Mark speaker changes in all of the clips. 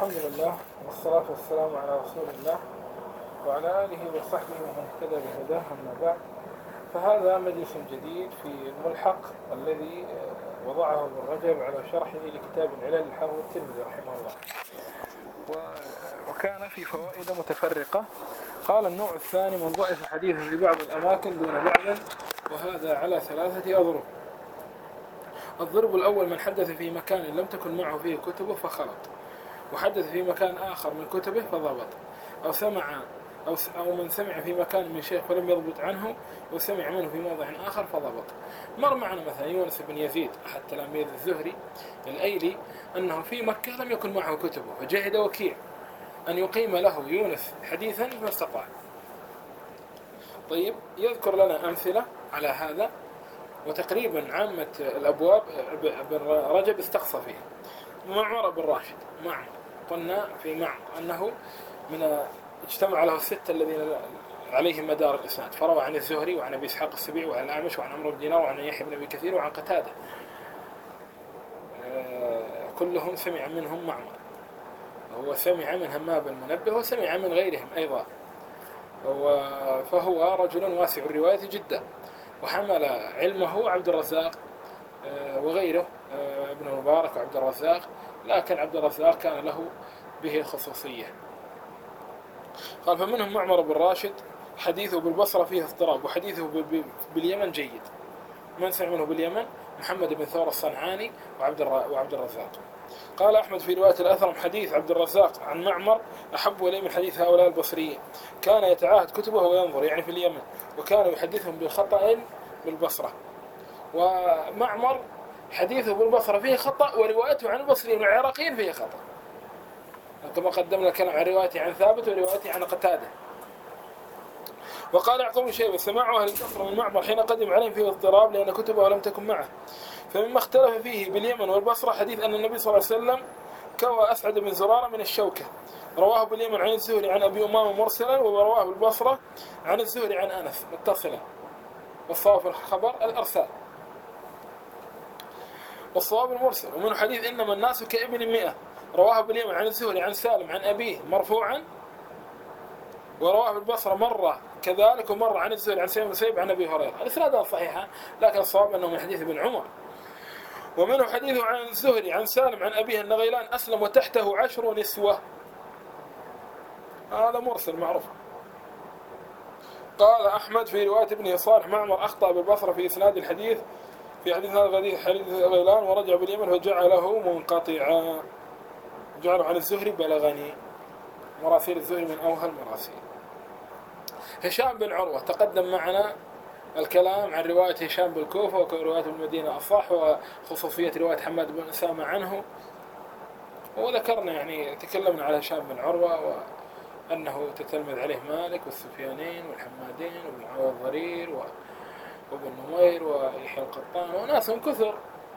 Speaker 1: الحمد لله والصلاة والسلام على رسول الله وعلى آله وصحبه ومن اهتدى بهداه، أما بعد. فهذا مجلس جديد في الملحق الذي وضعه ابن رجب على شرحه لكتاب العلل للحافظ الترمذي رحمه الله، وكان في فوائد متفرقة. قال: النوع الثاني: من ضعف حديثه في بعض الأماكن دون بعض، وهذا على 3 أضرب. الضرب الأول: من حدث في مكان لم تكن معه فيه كتبه فخلط، وحدث في مكان آخر من كتبه فضبط، أو من سمع في مكان من شيخ فلم يضبط عنه، وسمع منه في موضع آخر فضبط. مر معنا مثلا يونس بن يزيد أحد تلاميذ الزهري الأيلي أنه في مكة لم يكن معه كتبه، فجاهد وكيع أن يقيم له يونس حديثا ما استطاع. طيب، يذكر لنا أمثلة على هذا، وتقريبا عامة الأبواب ابن رجب استقصى فيها. معمر بن راشد، معمر قلنا في معمر أنه اجتمع له 6 الذين عليهم مدار الإسناد، فروى عن الزهري وعن أبي إسحاق السبيعي وعن الأعمش وعن عمرو بن دينار وعن يحيى بن أبي كثير وعن قتادة، كلهم سمع منهم معمر. هو سمع من همام المنبه وسمع من غيرهم أيضا، فهو رجل واسع الرواية جدا، وحمل علمه عبد الرزاق وغيره، ابن المبارك وعبد الرزاق، لكن عبد الرزاق كان له به خصوصية. قال: فمنهم معمر بن راشد حديثه بالبصرة فيه اضطراب، وحديثه باليمن جيد. من سمع منه باليمن: محمد بن ثور الصنعاني وعبد الرزاق. قال أحمد في رواية الأثرم: حديث عبد الرزاق عن معمر أحب إليه من حديث هؤلاء البصريين، كان يتعاهد كتبه وينظر، يعني في اليمن، وكانوا يحدثهم بالخطأ بالبصرة. ومعمر حديثه بالبصرة فيه خطأ، وروايته عن البصريين والعراقيين فيه خطأ، كما قدمنا الكلام عن روايته عن ثابت وروايته عن قتادة. وقال يعقوب بن شيبة: سماع أهل البصرة من معمر حين قدم عليهم فيه اضطراب، لأن كتبه لم تكن معه. فمما اختلف فيه باليمن والبصرة حديث أن النبي صلى الله عليه وسلم كوى أسعد بن زرارة من الشوكة، رواه باليمن عن الزهري عن أبي أمامة مرسلا، ورواه بالبصرة عن الزهري عن أنس متصلا، والصواب في الخبر الأرسال، والصواب المرسل. ومن حديث إنما الناس كابن 100، رواه باليمن عن الزهري عن سالم عن أبيه مرفوعا، ورواه بالبصرة مرة كذلك، ومرة عن الزهري عن سعيد بن المسيب عن أبي هريرة. الإسناد صحيحة، لكن الصواب أنه من حديث ابن عمر. ومنه حديثه عن الزهري عن سالم عن أبيه أن غيلان أسلم وتحته 10 نسوة، هذا مرسل معروف. قال أحمد في رواية ابنه صالح: معمر أخطأ بالبصرة في إسناد الحديث، في حديث هذا الحديث حديث غيلان، ورجع باليمن فجعله منقطعا، جعله عن الزهري بلغني. مراسيل الزهري من أوهى المراسيل. هشام بن عروة تقدم معنا الكلام عن رواية هشام بالكوفة، ورواية المدينة أصح، وخصوصية رواية حماد بن أسامة عنه. وذكرنا يعني تكلمنا على هشام بن عروة، وأنه تتلمذ عليه مالك والسفيانين والحمادين وابن عوض الضرير وابن نمير ويحيى القطان وناس كثر،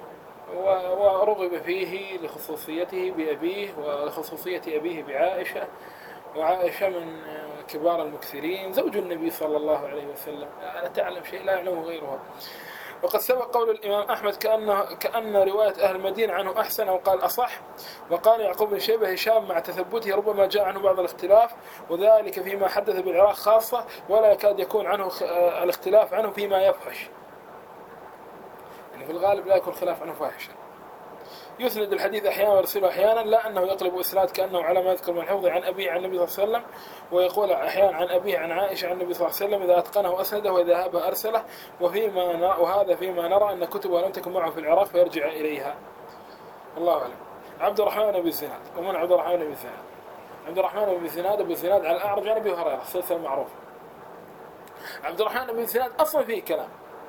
Speaker 1: ورغب فيه لخصوصيته بأبيه ولخصوصية أبيه بعائشة، وعائشة من كبار المكثرين، زوج النبي صلى الله عليه وسلم، لا تعلم شيء لا يعلمه غيرها. وقد سبق قول الإمام أحمد كأن رواية أهل المدينة عنه أحسن، أو قال أصح. وقال يعقوب بن شيبة: هشام مع تثبته ربما جاء عنه بعض الاختلاف، وذلك فيما حدث بالعراق خاصة، ولا يكاد يكون عنه الاختلاف عنه فيما يفحش، يعني في الغالب لا يكون خلاف عنه فاحشا. يسند الحديث أحيانا ويرسله أحيانا، لا أنه يقلب إسناد كأنه على ما يذكر من حفظه عن أبيه عن النبي صلى الله عليه وسلم، ويقول أحيانا عن أبيه عن عائشة عن النبي صلى الله عليه وسلم، إذا أتقنه أسنده وإذا هابه أرسله. وهذا فيما نرى أن كتبه لم تكن معه في العراق فيرجع إليها، الله أعلم. عبد الرحمن بن الزناد. ومن عبد الرحمن بن الزناد؟ عبد الرحمن بن الزناد أبو الزناد عن الأعرج عن أبي هريرة، السلسلة المعروفة. عبد الرحمن بن الزناد أصلا فيه كلام،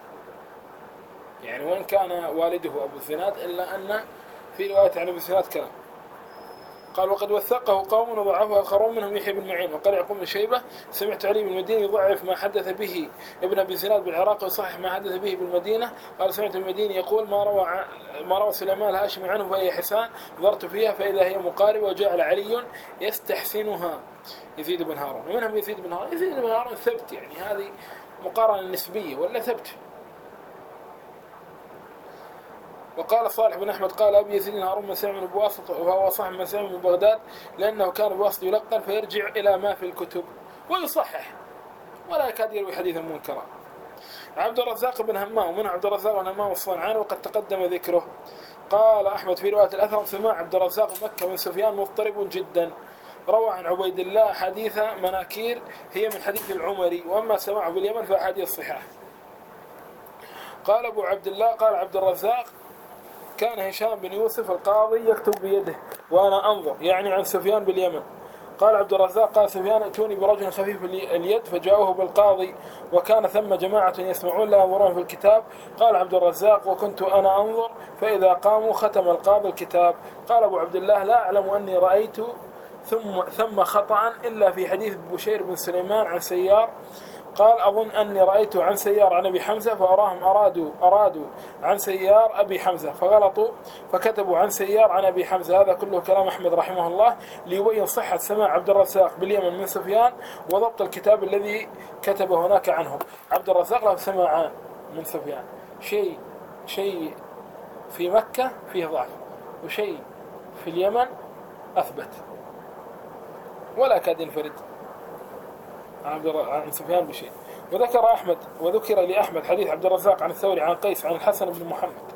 Speaker 1: يعني وإن كان والده أبو الزناد، إلا أن في رواية عن أبي الزناد كلام. قال: وقد وثقه قوم وضعفه آخرون، منهم يحيى بن معين. وقال يعقوب بن شيبة: سمعت علي بن المديني يضعف ما حدث به ابن أبي الزناد بالعراق ويصحح ما حدث به بالمدينة. قال: سمعت المديني يقول: ما روى سليمان الهاشمي عنه فهي حسان، نظرت فيها فإذا هي مقاربة، وجعل علي يستحسنها. يزيد بن هارون. ومنهم يزيد بن هارون. يزيد بن هارون ثبت، يعني هذه مقارنة نسبية ولا ثبت. وقال صالح بن أحمد قال أبي يزيد هارون بن سعيد بن بواسط وهو صاحب بن سعيد بن بغداد لأنه كان بواسط يلقن فيرجع إلى ما في الكتب ويصحح ولا يكاد يروي حديثا منكرا. عبد الرزاق بن همام، ومن عبد الرزاق بن همام الصنعاني وقد تقدم ذكره. قال أحمد في رواية الأثر سماع عبد الرزاق مكة من سفيان مضطرب جدا، روى عن عبيد الله حديث مناكير هي من حديث العمري، وأما سماعه باليمن فأحاديث صحاح. قال أبو عبد الله قال عبد الرزاق كان هشام بن يوسف القاضي يكتب بيده وأنا أنظر، يعني عن سفيان باليمن. قال عبد الرزاق قال سفيان ائتوني برجل خفيف اليد فجاءوه بالقاضي وكان ثم جماعة يسمعون لا ينظرون في الكتاب. قال عبد الرزاق وكنت أنا أنظر فإذا قاموا ختم القاضي الكتاب. قال أبو عبد الله لا أعلم أني رأيت ثم خطأ إلا في حديث بشير بن سليمان عن سيار. قال أظن أني رأيت عن سيار عن أبي حمزة فأراهم أرادوا عن سيار أبي حمزة فغلطوا فكتبوا عن سيار عن أبي حمزة. هذا كله كلام أحمد رحمه الله ليبين صحة سماع عبد الرزاق باليمن من سفيان وضبط الكتاب الذي كتبه هناك عنه. عبد الرزاق له سماعان من سفيان، شيء في مكة فيه ضعف وشيء في اليمن أثبت ولا كاد ينفرد عن سفيان بشيء. وذكر لأحمد حديث عبد الرزاق عن الثوري عن قيس عن الحسن بن محمد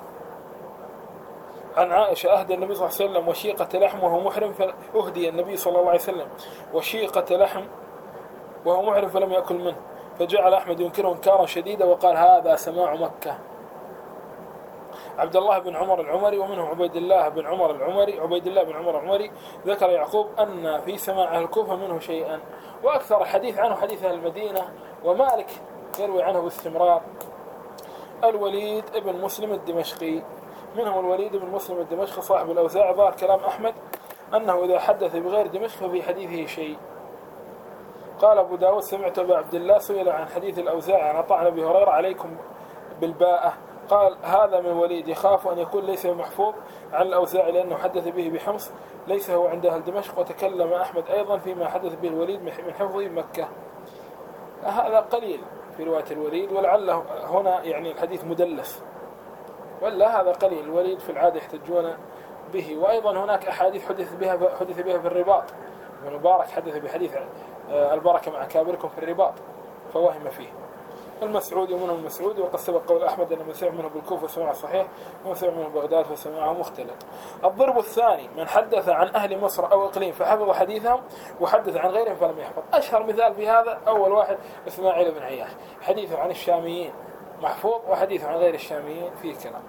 Speaker 1: عن عائشة أهدى النبي صلى الله عليه وسلم وشيقة لحم وهو محرم، فأهدي النبي صلى الله عليه وسلم وشيقة لحم وهو محرم فلم يأكل منه، فجعل أحمد ينكره انكارا شديدا وقال هذا سماع مكة. عبد الله بن عمر العمري ومنهم عبيد الله بن عمر العمري ذكر يعقوب أن في سماع أهل الكوفة منه شيئا، وأكثر الحديث عنه حديث أهل المدينة، ومالك يروي عنه باستمرار. الوليد بن مسلم الدمشقي، منهم الوليد بن مسلم الدمشقي صاحب الأوزاع، ظهر كلام أحمد أنه إذا حدث بغير دمشق ففي حديثه شيء. قال أبو داود سمعت أبا عبد الله سئل عن حديث الأوزاع عن عطاء أبي هريرة عليكم بالباءة، قال هذا من وليد يخاف أن يكون ليس محفوظ عن الأوزاعي لأنه حدث به بحمص ليس هو عند أهل دمشق. وتكلم أحمد أيضا فيما حدث به الوليد من حفظه بمكة. هذا قليل في رواية الوليد، ولعله هنا يعني الحديث مدلس، ولا هذا قليل. الوليد في العادة يحتجون به. وأيضا هناك أحاديث حدث بها في الرباط، ابن مبارك حدث بحديث البركة مع كابركم في الرباط فوهم فيه. المسعودي ومنهم المسعودي، وقد سبق قول أحمد أن من سمع منه بالكوفة سماع صحيح ومن سمع منه بغداد فسماعه مختلط. الضرب الثاني من حدث عن أهل مصر أو إقليم فحفظ حديثهم وحدث عن غيرهم فلم يحفظ. أشهر مثال في هذا أول واحد إسماعيل بن عياش، حديثه عن الشاميين محفوظ وحديثه عن غير الشاميين فيه كلام.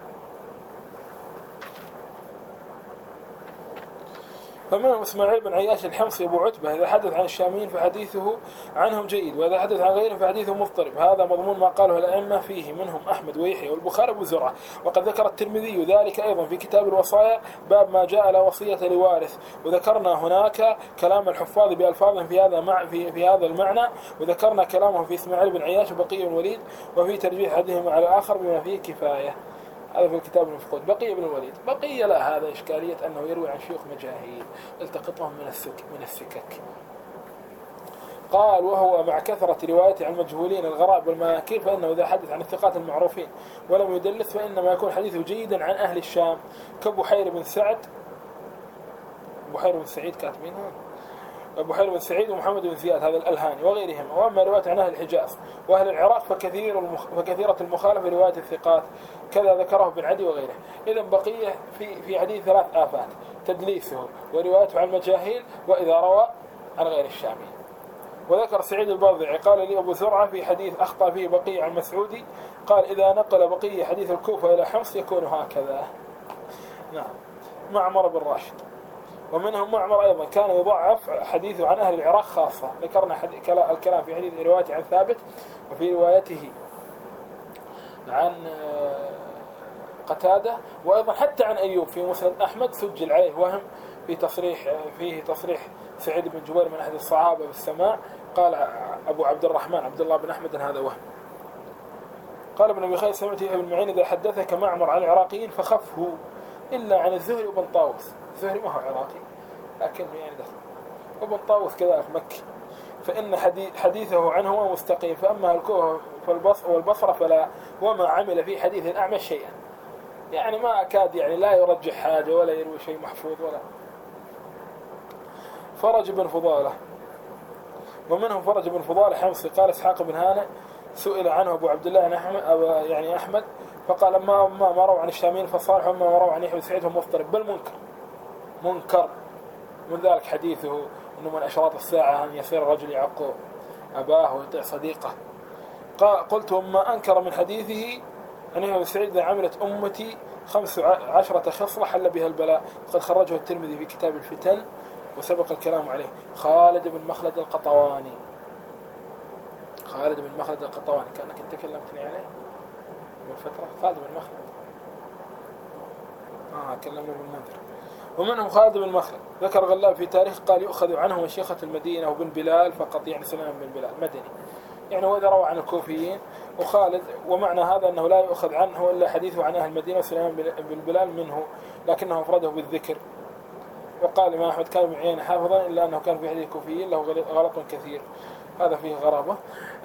Speaker 1: فمنهم إسماعيل بن عياش الحمصي أبو عتبة، إذا حدث عن الشاميين فحديثه عنهم جيد، وإذا حدث عن غيرهم فحديثه مضطرب. هذا مضمون ما قاله الأئمة فيه، منهم أحمد ويحيى والبخاري وابو زرعة. وقد ذكر الترمذي ذلك أيضا في كتاب الوصايا باب ما جاء لا وصية لوارث، وذكرنا هناك كلام الحفاظ بألفاظهم في هذا المعنى، وذكرنا كلامهم في إسماعيل بن عياش وبقية بن الوليد وفي ترجيح أحدهما على الآخر بما فيه كفاية. هذا في الكتاب المفقود. بقية بن الوليد بقية لا، هذا إشكالية أنه يروي عن شيوخ مجاهيل التقطهم من السكك. قال وهو مع كثرة روايته عن مجهولين الغرائب والمناكير فإنه إذا حدث عن الثقات المعروفين ولم يدلس فإنما يكون حديثه جيدا عن أهل الشام كبحير بن سعيد كاتبينها بحير بن سعيد ومحمد بن زياد هذا الألهاني وغيرهم. وأما رواية عن أهل الحجاز وأهل العراق فكثيرة المخالفة رواية الثقات، كذا ذكره بن عدي وغيره. إذن بقية في حديث 3 آفات: تدليسه وروايته عن المجاهيل وإذا روى عن غير الشامي. وذكر سعيد الباضعي قال لي أبو زرعة في حديث أخطأ فيه بقية عن مسعودي، قال إذا نقل بقية حديث الكوفة إلى حمص يكون هكذا. نعم. معمر بن راشد، ومنهم معمر أيضا كان يضعف حديثه عن أهل العراق خاصة. ذكرنا الكلام في حديث روايته عن ثابت وفي روايته عن قتادة، وأيضا حتى عن أيوب في مسند أحمد سجل عليه وهم فيه تصريح سعيد بن جبير من أحد الصحابة بالسماع. قال أبو عبد الرحمن عبد الله بن أحمد هذا وهم. قال ابن أبي خالد سمعت ابن معين إذا حدثك معمر عن العراقيين فخفه إلا عن الزهري وابن طاووس. الزهري ما هو عراقي لكن يعني دخل، وابن طاووس كذلك مكي، فإن حديثه عنه مستقيم. فأما الكوفة والبصرة فلا، وما عمل في حديث الأعمش شيئا. يعني ما أكاد يعني لا يرجح حاجة ولا يروي شيء محفوظ ولا. فرج بن فضالة، ومنهم فرج بن فضالة حمصي. قال إسحاق بن هانئ سئل عنه أبو عبد الله يعني أحمد فقال ما مروا عن الشاميين فصالح وما مروا عن يحيى بن سعيد هم مضطرب بل منكر. من ذلك حديثه أنه من أشراط الساعة أن يصير الرجل يعق أباه ويطيع صديقه. قلت وما أنكر من حديثه أن يحيى بن سعيد إذا عملت أمتي 15 خصلة حل بها البلاء. قد خرجه الترمذي في كتاب الفتن وسبق الكلام عليه. خالد بن مخلد القطواني، خالد بن مخلد القطواني كأنك انت كلمتني عليه من فترة. خالد بن مخلد كلمنا بالمنذر. ومنهم خالد بن مخلد ذكر غلاب في تاريخ قال يؤخذ عنه مشيخة المدينة وبن بلال فقط، يعني سلام بن بلال مدني يعني، وإذا روى عن الكوفيين. وخالد ومعنى هذا أنه لا يؤخذ عنه إلا حديثه عن أهل المدينة وسلام بن بلال منه، لكنه أفرده بالذكر. وقال ما أحمد كان معين حافظا إلا أنه كان في حديث الكوفيين له غلط كثير، هذا فيه غرابة.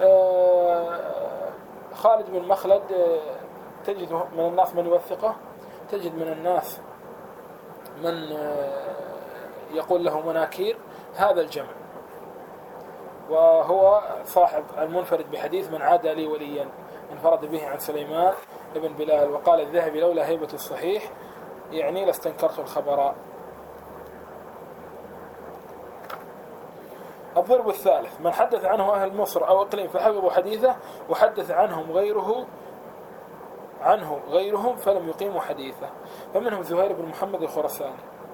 Speaker 1: خالد بن مخلد تجد من الناس من يوثقه، تجد من الناس من يقول له مناكير، هذا الجمع. وهو صاحب المنفرد بحديث من عاد لي وليا انفرد به عن سليمان بن بلال. وقال الذهبي لولا هيبة الصحيح يعني لاستنكرت الخبراء. الضرب الثالث من حدث عنه أهل مصر أو إقليم فحفظوا حديثه وحدث عنهم غيرهم فلم يقيموا حديثه. فمنهم زهير بن محمد الخرساني.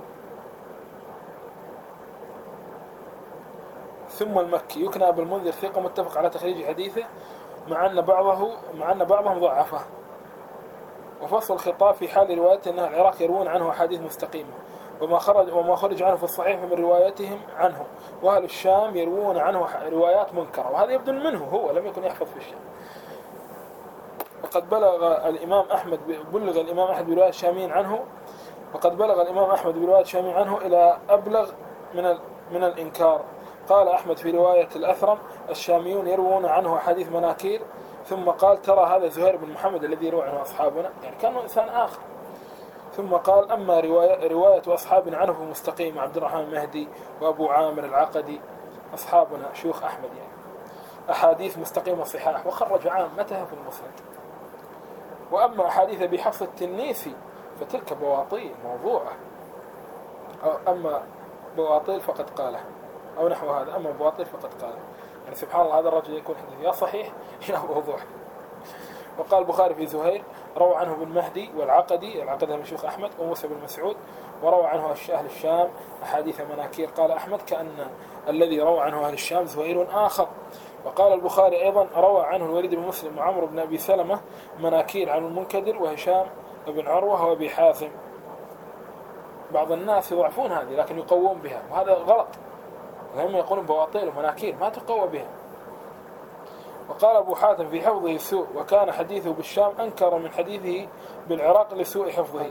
Speaker 1: ثم المكي يكنى بالمنذر ثقة متفق على تخريج حديثه مع أن بعضهم ضعفه. وفصل الخطاب في حال روايته أن العراق يروون عنه أحاديث مستقيمة وما خرج عنه في الصحيح من روايتهم عنه، وأهل الشام يروون عنه روايات منكرة، وهذا يبدو منه هو لم يكن يحفظ في الشام. وقد بلغ الإمام أحمد برواية الشاميين عنه، وقد بلغ الإمام أحمد برواية الشاميين عنه إلى أبلغ من الإنكار. قال أحمد في رواية الأثرم الشاميون يروون عنه حديث مناكير، ثم قال ترى هذا زهير بن محمد الذي يروي عنه أصحابنا، يعني كان إنسان آخر. ثم قال أما رواية أصحابنا عنه فمستقيم، عبد الرحمن المهدي وأبو عامر العقدي أصحابنا شيوخ أحمد يعني أحاديث مستقيمة صحاح وخرج عامتها في المسند. وأما أحاديث بحفص التنيسي فتلك بواطيل موضوعة، أما بواطيل فقد قاله أو نحو هذا، أما بواطيل فقد قاله. يعني سبحان الله هذا الرجل يكون حديث يا صحيح يا موضوع. وقال البخاري في زهير روى عنه بن مهدي والعقدي من شيوخ أحمد وموسى بن مسعود، وروى عنه أهل الشام أحاديث مناكير. قال أحمد كأن الذي روى عنه أهل الشام زهير آخر. وقال البخاري أيضا روى عنه الوليد بن مسلم وعمرو بن أبي سلمة مناكير عن المنكدر وهشام بن عروة وأبي حازم. بعض الناس يضعفون هذه لكن يقوون بها، وهذا غلط. هم يقولون بواطيل ومناكير ما تقوى بها. وقال أبو حاتم في حفظه سوء، وكان حديثه بالشام أنكر من حديثه بالعراق لسوء حفظه.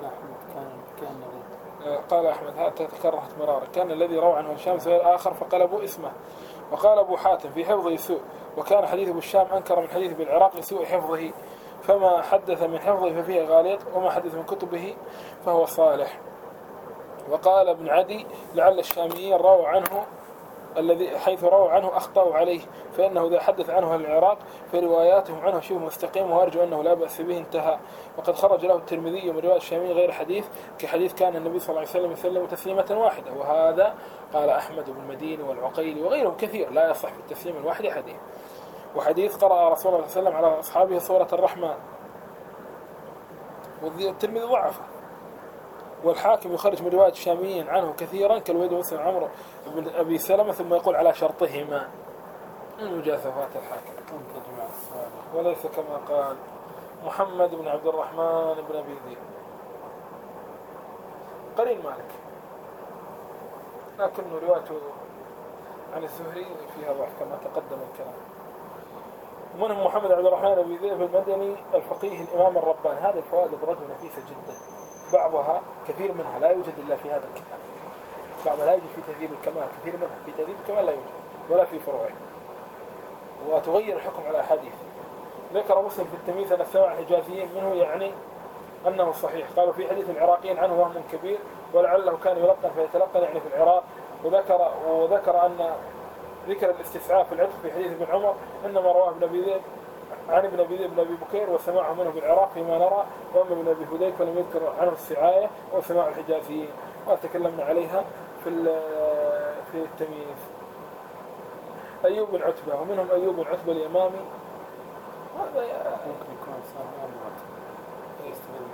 Speaker 1: قال أحمد هذا تكررت مرارا، كان الذي روى عنه الشام زهير آخر فقلبوا اسمه. وقال أبو حاتم في حفظه سوء، وكان حديثه بالشام أنكر من حديثه بالعراق لسوء حفظه، فما حدث من حفظه ففيه غالط، وما حدث من كتبه فهو صالح. وقال ابن عدي لعل الشاميين رووا عنه الذي حيث رووا عنه أخطأوا عليه، فإنه إذا حدث عنه العراق فرواياتهم عنه شبه مستقيم، وأرجو أنه لا بأس به انتهى. وقد خرج له الترمذي من رواية الشامي غير حديث كحديث كان النبي صلى الله عليه وسلم يسلم تسليمة واحدة، وهذا قال أحمد بن المديني والعقيلي وغيرهم كثير لا يصح في التسليم الواحد حديث. وحديث قرأ رسول الله صلى الله عليه وسلم على أصحابه سورة الرحمن، والترمذي ضعفه. والحاكم يخرج من رواية الشاميين عنه كثيرا كالوليد بن مسلم عمرو بن أبي سلمة، ثم يقول على شرطهما من مجازفات الحاكم، وليس كما قال محمد بن عبد الرحمن بن أبي ذئب قرين مالك، لكن روايته عن الزهري فيها ضعف كما تقدم الكلام. ومنهم محمد بن عبد الرحمن بن أبي ذئب المدني الفقيه الإمام الرباني. هذه الفوائد الرجل نفيسة جدا، بعضها كثير منها لا يوجد إلا في هذا الكتاب، بعضها لا يوجد في تهذيب الكمال، كثير منها في تهذيب الكمال لا يوجد ولا في فروعه، وتغير الحكم على أحاديث. ذكر مسلم في التمييز أن السبع الحجازيين منه يعني أنه صحيح. قالوا في حديث العراقيين عنه وهم كبير ولعله كان يلقن فيتلقن يعني في العراق. وذكر أن ذكر الاستسعاف في العتق في حديث ابن عمر إنما رواه ابن أبي ذئب عن ابن أبي ذئب بن أبي بكير وسماعه منه بالعراق فيما نرى، وأما ابن أبي فديك فلم يذكر عنه السعاية وسماع الحجازيين وتكلمنا عليها في التمييز. أيوب بن عتبة، ومنهم أيوب بن عتبة اليمامي، هذا
Speaker 2: ممكن يكون صار مرات يستمر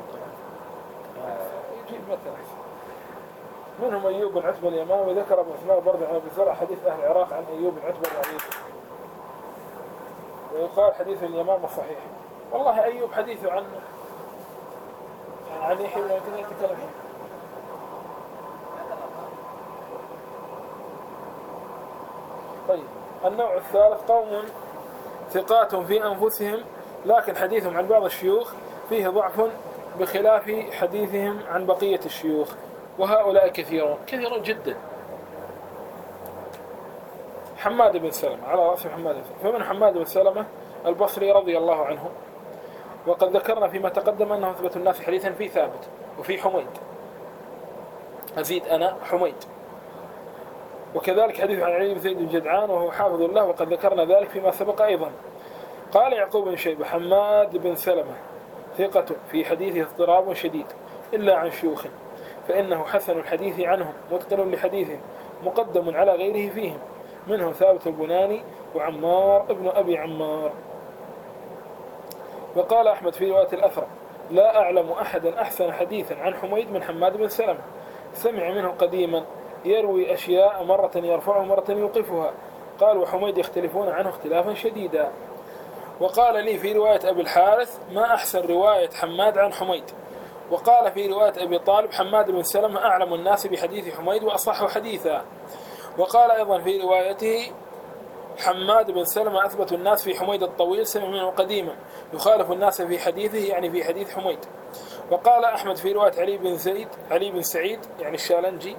Speaker 1: يجيب مثلا. منهم أيوب بن عتبة اليمامي. ذكر ابن عثمان برد عن أبي زرع حديث أهل العراق عن أيوب بن عتبة الرعيل، ويقال حديث اليمامة صحيح. والله أيوب حديثه عنه عن يحيى بن أبي يتكلم. طيب النوع الثالث قوم ثقات في أنفسهم لكن حديثهم عن بعض الشيوخ فيه ضعف بخلاف حديثهم عن بقية الشيوخ، وهؤلاء كثيرون جدا. حماد بن سلمة على رأس حماد بن سلمة. فمن حماد بن سلمة البصري رضي الله عنه، وقد ذكرنا فيما تقدم أنه أثبت الناس حديثا في ثابت وفي حميد، أزيد أنا حميد. وكذلك حديث عن علي بن زيد بن جدعان وهو حافظ له، وقد ذكرنا ذلك فيما سبق أيضا. قال يعقوب بن شيبة حماد بن سلمة ثقة في حديثه اضطراب شديد إلا عن شيوخ، فإنه حسن الحديث عنهم متقن لحديثهم مقدم على غيره فيهم، منهم ثابت البناني وعمار ابن أبي عمار. وقال أحمد في رواية الأثر لا أعلم أحدا أحسن حديثا عن حميد من حماد بن سلمة، سمع منه قديما يروي أشياء مرة يرفعها مرة يوقفها. قال وحميد يختلفون عنه اختلافا شديدا. وقال لي في رواية أبي الحارث ما أحسن رواية حماد عن حميد. وقال في رواية أبي طالب حماد بن سلمة أعلم الناس بحديث حميد وأصح حديثا. وقال أيضا في روايته حماد بن سلمة أثبت الناس في حميد الطويل سمع منه قديما يخالف الناس في حديثه يعني في حديث حميد. وقال أحمد في رواية علي بن سعيد يعني الشالنجي،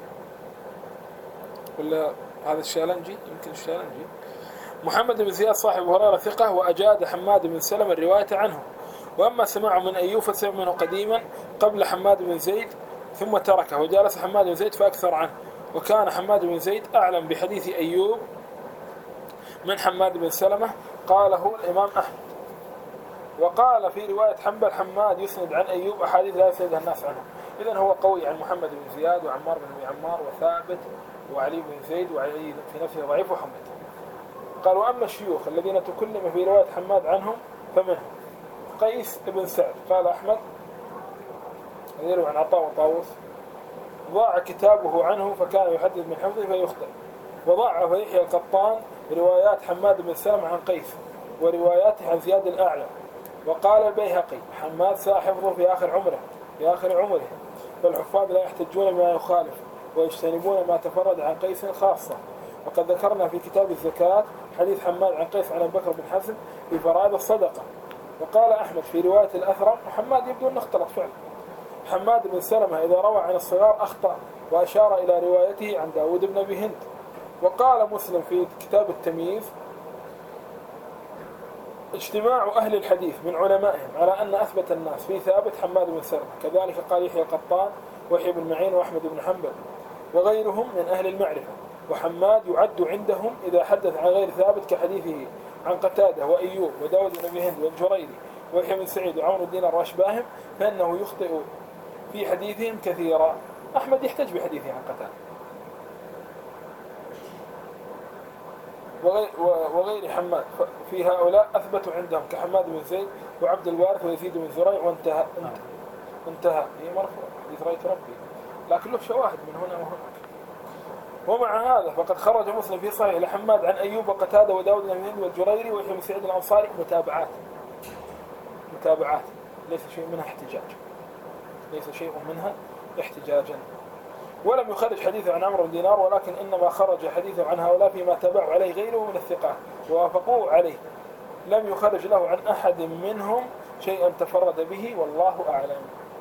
Speaker 1: ولا هذا الشالنجي يمكن الشالنجي، محمد بن زياد صاحب هريرة ثقة وأجاد حماد بن سلمة الرواية عنه. وأما سماعه من أيوب فسمع منه قديما قبل حماد بن زيد ثم تركه وجالس حماد بن زيد فأكثر عنه، وكان حماد بن زيد أعلم بحديث أيوب من حماد بن سلمة. قاله الإمام أحمد. وقال في رواية حنبل حماد يسند عن أيوب أحاديث لا يسندها الناس عنه. إذن هو قوي عن محمد بن زياد وعمار بن أبي عمار وثابت وعلي بن زيد وعلي في نفسه ضعيف وحمد. قال وأما الشيوخ الذين تكلم في رواية حماد عنهم فمنهم قيس بن سعد. قال أحمد يروي عن عطاء وطاووس ضاع كتابه عنه فكان يحدث من حفظه فيخطئ. وضاعف يحيى القطان روايات حماد بن سلمة عن قيس ورواياته عن زياد الأعلى. وقال البيهقي حماد ساء حفظه في آخر عمره فالحفاظ لا يحتجون بما يخالف ويجتنبون ما تفرد عن قيس خاصة. وقد ذكرنا في كتاب الزكاة حديث حماد عن قيس عن أبي بكر بن حزم في فرائض الصدقة. وقال أحمد في رواية الأثرم وحماد يبدو أنه اختلط فعلا. حماد بن سلمة إذا روى عن الصغار أخطأ وأشار إلى روايته عن داود بن أبي هند. وقال مسلم في كتاب التمييز اجتماع أهل الحديث من علمائهم على أن أثبت الناس في ثابت حماد بن سلمة. كذلك قال يحيى القطان ويحيى بن معين وأحمد بن حنبل وغيرهم من أهل المعرفة. وحماد يعد عندهم إذا حدث عن غير ثابت كحديثه عن قتادة وأيوب وداود بن أبي هند والجريري ويحيى بن سعيد وعمر الدينار وأشباههم فإنه يخطئ في حديثهم كثيرا. أحمد يحتج بحديثه عن قتادة وغير حماد في هؤلاء أثبتوا عندهم كحماد بن زيد وعبد الوارث ويزيد بن زريع وانتهى هي مرفوع حديث رأيت ربي، لكن له شواهد من هنا وهناك. ومع هذا فقد خرج مسلم في صحيح لحماد عن أيوب وقتادة وداود بن أبي هند والجريري ويحيى بن سعيد الأنصاري متابعات ليس شيء منها احتجاجا. ولم يخرج حديثه عن عمرو بن دينار ولكن إنما خرج حديثه عن هؤلاء فيما تابعوا عليه غيره من الثقات ووافقوه عليه. لم يخرج له عن أحد منهم شيئا تفرد به والله أعلم.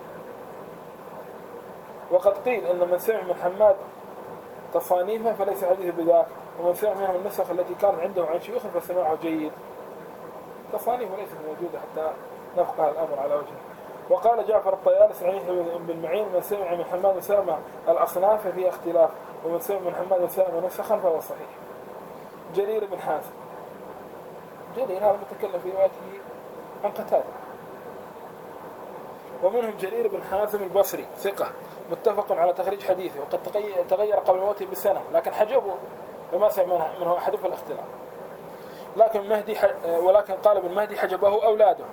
Speaker 1: وقد قيل أن من سمع من حماد تصانيفه فليس حديثه بذاك، ومن سمع منه النسخ التي كانت عنده عن شيوخه فسماعه جيد. تصانيفه ليست موجودة حتى نفقه الأمر على وجهه. وقال جعفر الطيالسي عن يحيى بن معين: من سمع من حماد سلمة الأصناف ففي اختلاف، ومن سمع من حماد سلمة نسخا فهو صحيح. جرير بن حازم، جرير هذا متكلم في روايته عن قتادة. ومنهم جرير بن حازم البصري ثقة متفق على تخريج حديثه، وقد تغير قبل موته بسنة، لكن حجبه لما سمع منه أحد في الاختلاف. ولكن قال ابن مهدي حجبه أولاده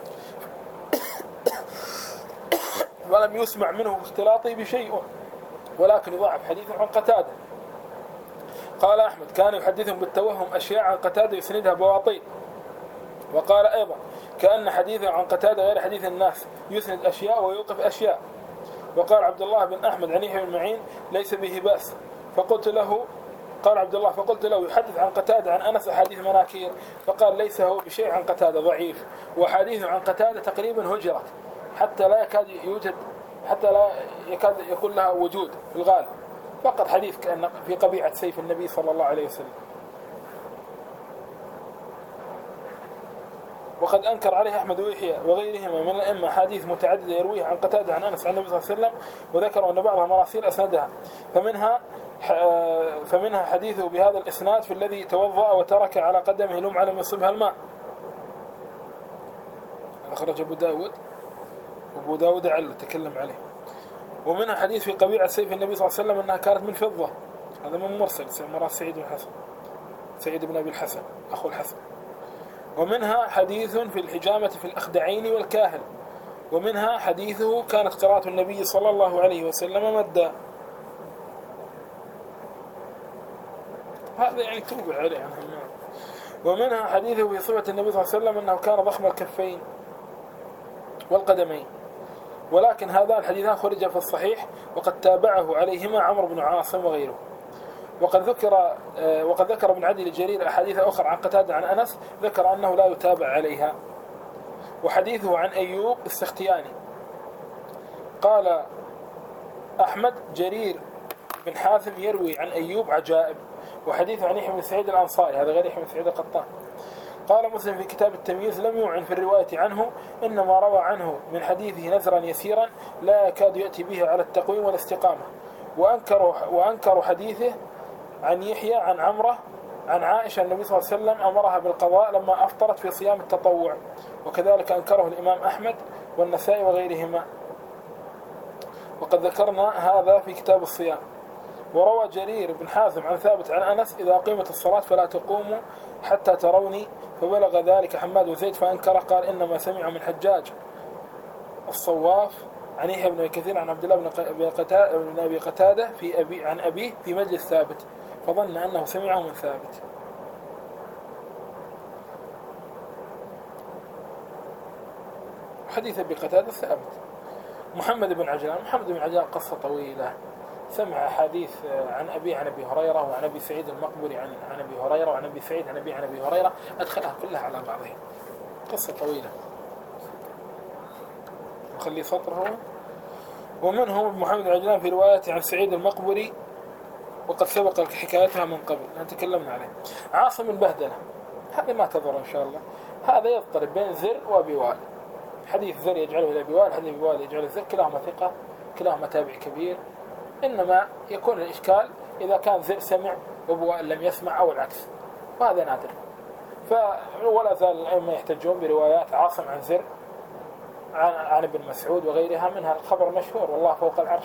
Speaker 1: ولم يسمع منه اختلاطه بشيء، ولكن يضاعف حديثه عن قتادة. قال أحمد: كان يحدثهم بالتوهم أشياء عن قتادة يسندها بواطيل. وقال أيضا: كأن حديثه عن قتادة غير حديث الناس، يسند أشياء ويوقف أشياء. وقال عبد الله بن أحمد عن يحيى بن معين: ليس به بأس. قال عبد الله: فقلت له: يحدث عن قتادة عن أنس أحاديث مناكير؟ فقال: ليس هو بشيء عن قتادة، ضعيف، وحديثه عن قتادة تقريبا هجرت حتى لا يكاد يكون لها وجود في الغالب، فقط حديث كأن في قبيعة سيف النبي صلى الله عليه وسلم. وقد أنكر عليه أحمد ويحيى وغيرهما من الأئمة حديث متعددة يرويها عن قتادة عن أنس عن النبي صلى الله عليه وسلم، وذكروا أن بعضها مراسيل أسندها، فمنها حديثه بهذا الإسناد في الذي توضأ وترك على قدمه لمعة لم يصبها الماء، أخرج أبو داود عل تكلم عليه. ومنها حديث في قبيعة سيف النبي صلى الله عليه وسلم أنها كانت من فضة، هذا من مرسل مراسل سعيد بن أبي الحسن أخو الحسن. ومنها حديث في الحجامة في الأخدعين والكاهل. ومنها حديثه كانت قراءة النبي صلى الله عليه وسلم مدا، هذا يعني توبع عليه عنه. ومنها حديثه في صفة النبي صلى الله عليه وسلم أنه كان ضخم الكفين والقدمين، ولكن هذان الحديثان خرج في الصحيح، وقد تابعه عليهما عمرو بن عاصم وغيره. وقد ذكر ابن عدي لجرير أحاديث أخرى عن قتادة عن أنس ذكر أنه لا يتابع عليها. وحديثه عن أيوب السختياني قال أحمد: جرير بن حازم يروي عن أيوب عجائب. وحديثه عن يحيى بن سعيد الأنصاري، هذا غير يحيى بن سعيد القطان. قال مسلم في كتاب التمييز: لم يعن في الرواية عنه، إنما روى عنه من حديثه نذرا يسيرا لا يكاد يأتي به على التقويم والاستقامة. وأنكروا حديثه عن يحيى عن عمرة عن عائشة النبي صلى الله عليه وسلم أمرها بالقضاء لما أفطرت في صيام التطوع، وكذلك أنكره الإمام أحمد والنسائي وغيرهما، وقد ذكرنا هذا في كتاب الصيام. وروى جرير بن حازم عن ثابت عن أنس: إذا قيمت الصلاة فلا تقوموا حتى تروني، فبلغ ذلك حماد بن زيد فأنكره، قال: إنما سمع من حجاج الصواف عن يحيى بن كثير عن عبد الله بن أبي قتادة عن أبيه في مجلس ثابت، فظن أنه سمعه من ثابت. حديث أبي قتادة ثابت. محمد بن عجلان قصة طويلة، سمع حديث عن أبي هريرة وعن أبي سعيد المقبري عن أبي هريرة وعن أبي سعيد عن أبي هريرة، أدخلها كلها على بعضها، قصة طويلة وخلي سطره. ومنهم محمد بن عجلان في روايته عن سعيد المقبري، وقد سبق حكايتها من قبل تكلمنا عليه. عاصم البهدلة هذا ما تضر إن شاء الله، هذا يضطرب بين زر وأبي وائل، حديث زر يجعله إلى أبي وائل، حديث أبي وائل يجعله زر، كلاهما ثقة، كلاهما تابع كبير، إنما يكون الإشكال إذا كان زر سمع وأبو وائل لم يسمع أو العكس، وهذا نادر. ولا زال الأئمة يحتجون بروايات عاصم عن زر عن ابن مسعود وغيرها، منها الخبر مشهور: والله فوق العرش.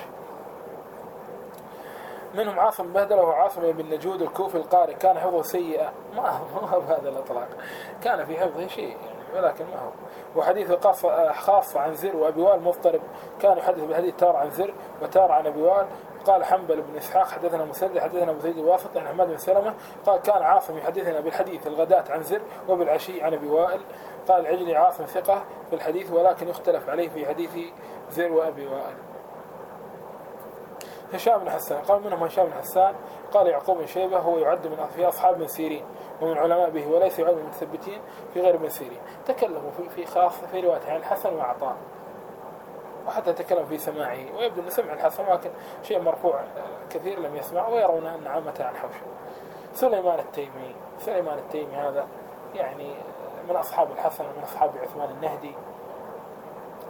Speaker 1: منهم عاصم بهدله وعاصم بن نجود الكوفي القارئ، كان حفظه سيئا، ما هو بهذا الإطلاق، كان في حفظه شيء يعني، ولكن ما هو. وحديثه خاصة عن زر وأبي وائل مضطرب، كان يحدث بالحديث تار عن زر وتار عن أبي وائل. قال حنبل بن إسحاق: حدثنا مسدد حدثنا أبو زيد الواسطي عن حماد بن سلمة قال: كان عاصم يحدثنا بالحديث الغداة عن زر وبالعشي عن أبي وائل. قال العجلي: عاصم ثقة في الحديث، ولكن يختلف عليه في حديث زر وأبي وائل. هشام بن حسان قال: منهم هشام بن حسان قال يعقوب بن شيبة: هو يعد من أصحاب بن سيرين ومن علماء به، وليس يعد من المثبتين في غير بن سيرين. تكلموا في خاصة في رواية عن الحسن وعطاء، وحتى تكلم في سماعه، ويبدو أن سمع الحسن لكن شيء مرفوع كثير لم يسمع، ويرون أن عامته عن حوشه. سليمان التيمي هذا يعني من أصحاب الحسن ومن أصحاب عثمان النهدي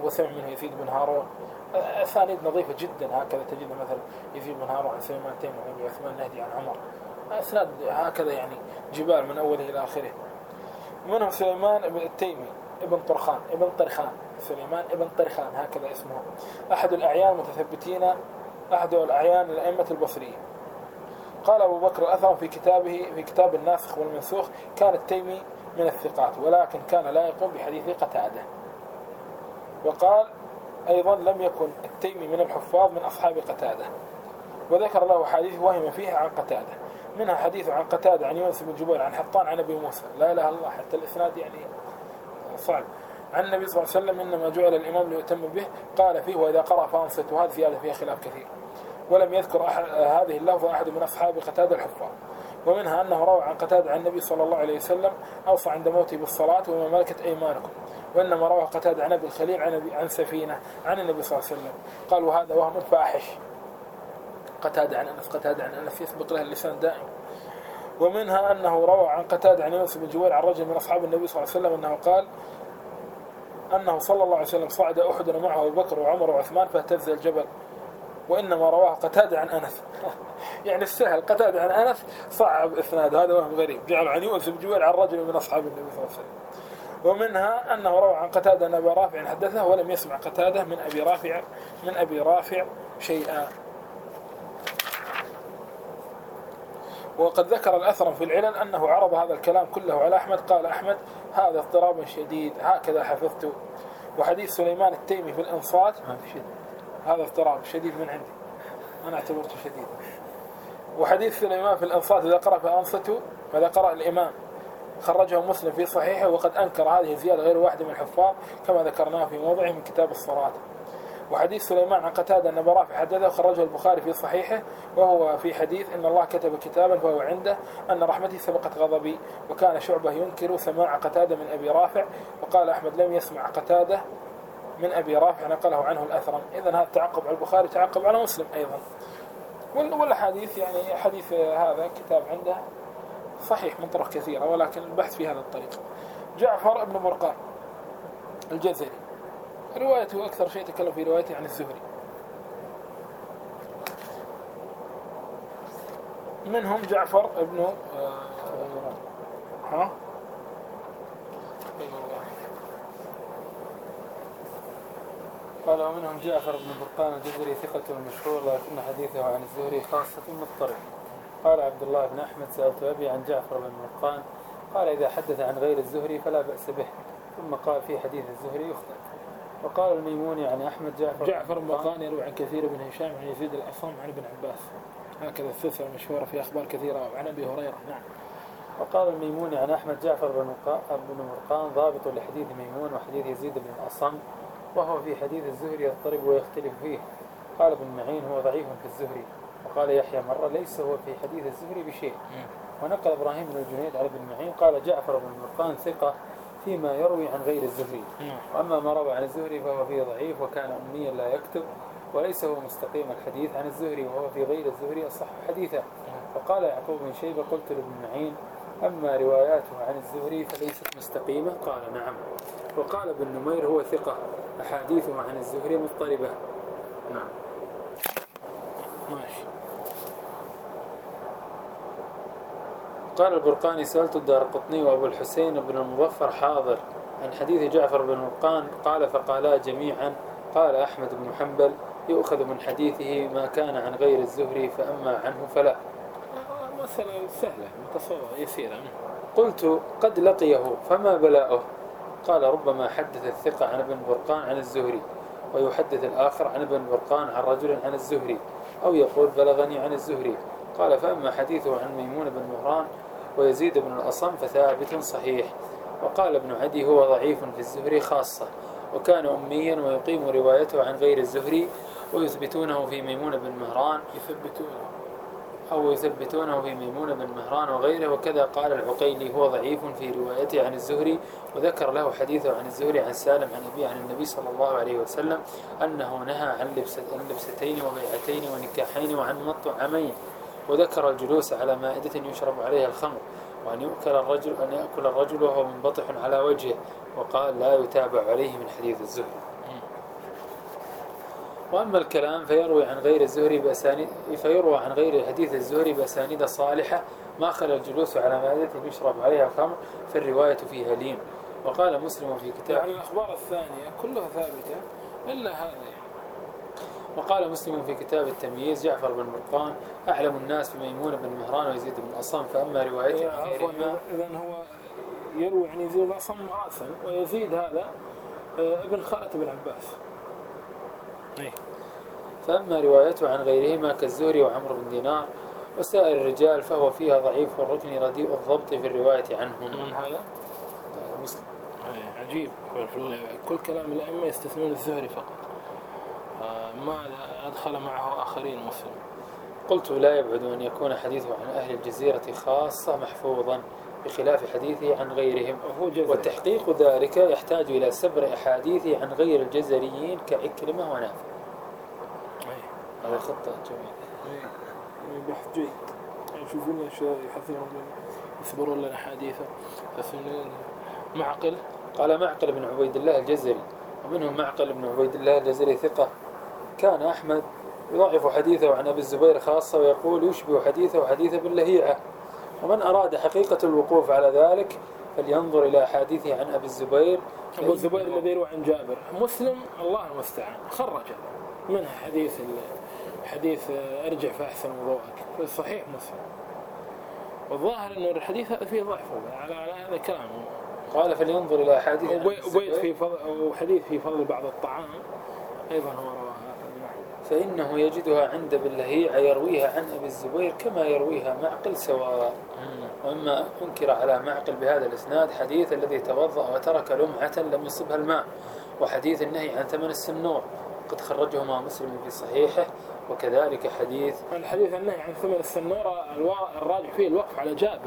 Speaker 1: وسمع منه يزيد بن هارون. أسانيد نظيفة جدا هكذا تجد مثلا يزيد بن هارون عن سليمان التيمي عن أبي عثمان النهدي عن عمر، أسناد هكذا يعني جبال من أوله إلى آخره. منهم سليمان التيمي ابن طرخان سليمان ابن طرخان هكذا اسمه، أحد الأعيان المتثبتين، أحد الأعيان الأئمة البصريين. قال أبو بكر الأثرم في كتابه في كتاب الناسخ والمنسوخ: كان التيمي من الثقات ولكن كان لا يقوم بحديث قتادة. وقال أيضا: لم يكن التيمي من الحفاظ من أصحاب قتادة. وذكر له حديث وهم فيها عن قتادة، منها حديث عن قتادة عن يونس بن جبير عن حطان عن أبي موسى، لا إله إلا الله، حتى الإسناد يعني صعب، عن النبي صلى الله عليه وسلم: إنما جعل الإمام ليؤتم به، قال فيه: وإذا قرأ فأنصت. وهذه زيادة فيها خلاف كثير، ولم يذكر هذه اللفظة أحد من أصحاب قتادة الحفاظ. ومنها أنه روى عن قتادة عن النبي صلى الله عليه وسلم: أوصى عند موته بالصلاة وما ملكت أيمانكم. وإنما روى قتادة عن أبي الخليل عن سفينة عن النبي صلى الله عليه وسلم. قال: وهذا وهم فاحش. قتادة عن أنس يسبق له اللسان دائم. ومنها أنه روى عن قتادة عن يونس بن جبير عن رجل من أصحاب النبي صلى الله عليه وسلم أنه قال أنه صلى الله عليه وسلم صعد أحد معه أبو بكر وعمر وعثمان فاهتز الجبل. وإنما رواه قتادة عن أنس يعني السهل قتادة عن أنس صعب إسناد، هذا وهم غريب، جعل عن يونس بن جبير عن رجل من أصحاب النبي صلى الله عليه وسلم. ومنها أنه روى عن قتادة أن أبا رافع حدثه ولم يسمع قتادة من أبي رافع شيئا. وقد ذكر الأثرم في العلل أنه عرض هذا الكلام كله على أحمد، قال أحمد: هذا اضطراب شديد، هكذا حفظته. وحديث سليمان التيمي في الإنصات هذا اضطراب شديد من عندي، أنا اعتبرته شديد. وحديث سليمان في الإنصات إذا قرأ فأنصتوا، وإذا قرأ الإمام، خرجه مسلم في صحيحه، وقد أنكر هذه الزيادة غير واحد من الحفاظ كما ذكرناه في موضعه من كتاب الصلاة. وحديث سليمان عن قتادة أن أبا رافع حدثه خرجه البخاري في صحيحه، وهو في حديث: إن الله كتب كتابا فهو عنده أن رحمتي سبقت غضبي. وكان شعبة ينكر سماع قتادة من أبي رافع، وقال أحمد: لم يسمع قتادة من أبي رافع، نقله عنه الأثرم. إذن هذا تعقب على البخاري، تعقب على مسلم أيضا. والحديث يعني حديث هذا كتاب عنده صحيح من طرق كثيرة، ولكن البحث في هذا الطريق. جعفر بن مرقان الجزري روايته أكثر شيء تكلم في روايته عن الزهري. منهم جعفر بن
Speaker 2: قال: ومنهم جعفر بن برقان الجزري ثقة مشهور، لكن حديثه عن الزهري خاصة مضطرب. قال عبد الله بن أحمد: سألت أبي عن جعفر بن برقان، قال: إذا حدث عن غير الزهري فلا بأس به. ثم قال: في حديث الزهري يخطئ. وقال الميموني عن أحمد:
Speaker 1: جعفر بن برقان يروي عن كثير بن هشام عن يزيد الأصم عن ابن عباس، هكذا السلسلة مشهورة في أخبار كثيرة عن أبي هريرة. نعم.
Speaker 2: وقال الميموني عن أحمد: جعفر بن برقان ضابط لحديث ميمون وحديث يزيد بن الأصم، وهو في حديث الزهري يضطرب ويختلف فيه. قال ابن معين: هو ضعيف في الزهري. وقال يحيى مرة: ليس هو في حديث الزهري بشيء. ونقل إبراهيم بن الجنيد على ابن معين قال: جعفر بن برقان ثقة فيما يروي عن غير الزهري، وأما ما روى عن الزهري فهو فيه ضعيف، وكان أمنيا لا يكتب، وليس هو مستقيم الحديث عن الزهري، وهو في غير الزهري أصح حديثا. وقال يعقوب بن شيبة: قلت لابن معين: أما رواياته عن الزهري فليست مستقيمة. قال: نعم. وقال ابن نمير: هو ثقة، أحاديثه عن الزهري مضطربة. نعم.
Speaker 1: ماشي.
Speaker 2: قال البرقاني: سألت الدارقطني وأبو الحسين بن المظفر حاضر عن حديث جعفر بن برقان، قال: فقالا جميعا. قال أحمد بن حنبل: يؤخذ من حديثه ما كان عن غير الزهري، فأما عنه فلا.
Speaker 1: مسألة سهلة متصورة يسيرة.
Speaker 2: قلت: قد لقيه فما بلاؤه؟ قال: ربما حدث الثقة عن ابن برقان عن الزهري، ويحدث الآخر عن ابن برقان عن رجل عن الزهري، أو يقول: بلغني عن الزهري. قال: فأما حديثه عن ميمون بن مهران ويزيد بن الأصم فثابت صحيح. وقال ابن عدي: هو ضعيف في الزهري خاصة، وكان أميا ويقيم روايته عن غير الزهري، ويثبتونه في ميمون بن مهران يثبتونه في ميمون بن مهران وغيره. وكذا قال العقيلي: هو ضعيف في روايته عن الزهري، وذكر له حديثه عن الزهري عن سالم عن أبيه عن النبي صلى الله عليه وسلم أنه نهى عن لبستين وبيعتين ونكاحين وعن مطعمين، وذكر الجلوس على مائدة يشرب عليها الخمر، وأن يأكل الرجل وهو منبطح على وجهه، وقال: لا يتابع عليه من حديث الزهري. وأما الكلام فيروي عن غير الزهري بأسانيد، فيروى عن غير حديث الزهري بأسانيد صالحة ما خلا الجلوس على مائدة يشرب عليها الخمر، فالرواية فيها لين. وقال مسلم في كتاب،
Speaker 1: يعني الأخبار الثانية كلها ثابتة إلا هذا يعني.
Speaker 2: وقال مسلم في كتاب التمييز جعفر بن مرقان أعلم الناس بميمون بن مهران ويزيد بن أصم، فأما روايته عن غيرهما.
Speaker 1: إذن هو يروي عن يزيد بن أصم رأسا، ويزيد هذا ابن خالة بن عباس.
Speaker 2: فأما روايته عن غيرهما كالزهري وعمرو بن دينار وسائر الرجال فهو فيها ضعيف والركن رديء الضبط في الرواية عنهم.
Speaker 1: من هذا؟
Speaker 2: مسلم.
Speaker 1: عجيب، كل كلام الأئمة يستثنون الزهري فقط، ما أدخل معه آخرين مسلم.
Speaker 2: قلت لا يبعد أن يكون حديثه عن أهل الجزيرة خاصة محفوظا بخلاف حديثه عن غيرهم، وتحقيق ذلك يحتاج إلى سبر أحاديثه عن غير الجزريين كعكرمة ونافع. هذا خطة جميلة،
Speaker 1: بحث جيد. يشوفون أشياء يحثون يثبرون لنا حديثه. معقل،
Speaker 2: قال معقل بن عبيد الله الجزري، ومنهم معقل بن عبيد الله الجزري ثقة، كان أحمد يضعف حديثه عن أبي الزبير خاصة ويقول يشبه حديثه حديث ابن لهيعة. ومن أراد حقيقة الوقوف على ذلك فلينظر إلى حديثه عن أبي الزبير.
Speaker 1: أبو الزبير الذي يروى عن جابر، مسلم الله المستعان خرج منها حديث أرجع فأحسن وضوءك في صحيح مسلم، والظاهر أن الحديث فيه ضعف على هذا الكلام.
Speaker 2: قال فلينظر إلى حديث
Speaker 1: وبيت في فضل، وحديث في فضل بعض الطعام أيضا هو رواها،
Speaker 2: فإنه يجدها عند ابن لهيعة يرويها عن أبي الزبير كما يرويها معقل سواء. وأما أنكر على معقل بهذا الإسناد حديث الذي توضأ وترك لمعة لم يصبها الماء، وحديث النهي عن ثمن السنور قد خرجهما مسلم في صحيحه، وكذلك حديث
Speaker 1: النهي عن ثمن السنور الراجح فيه الوقف على جابر،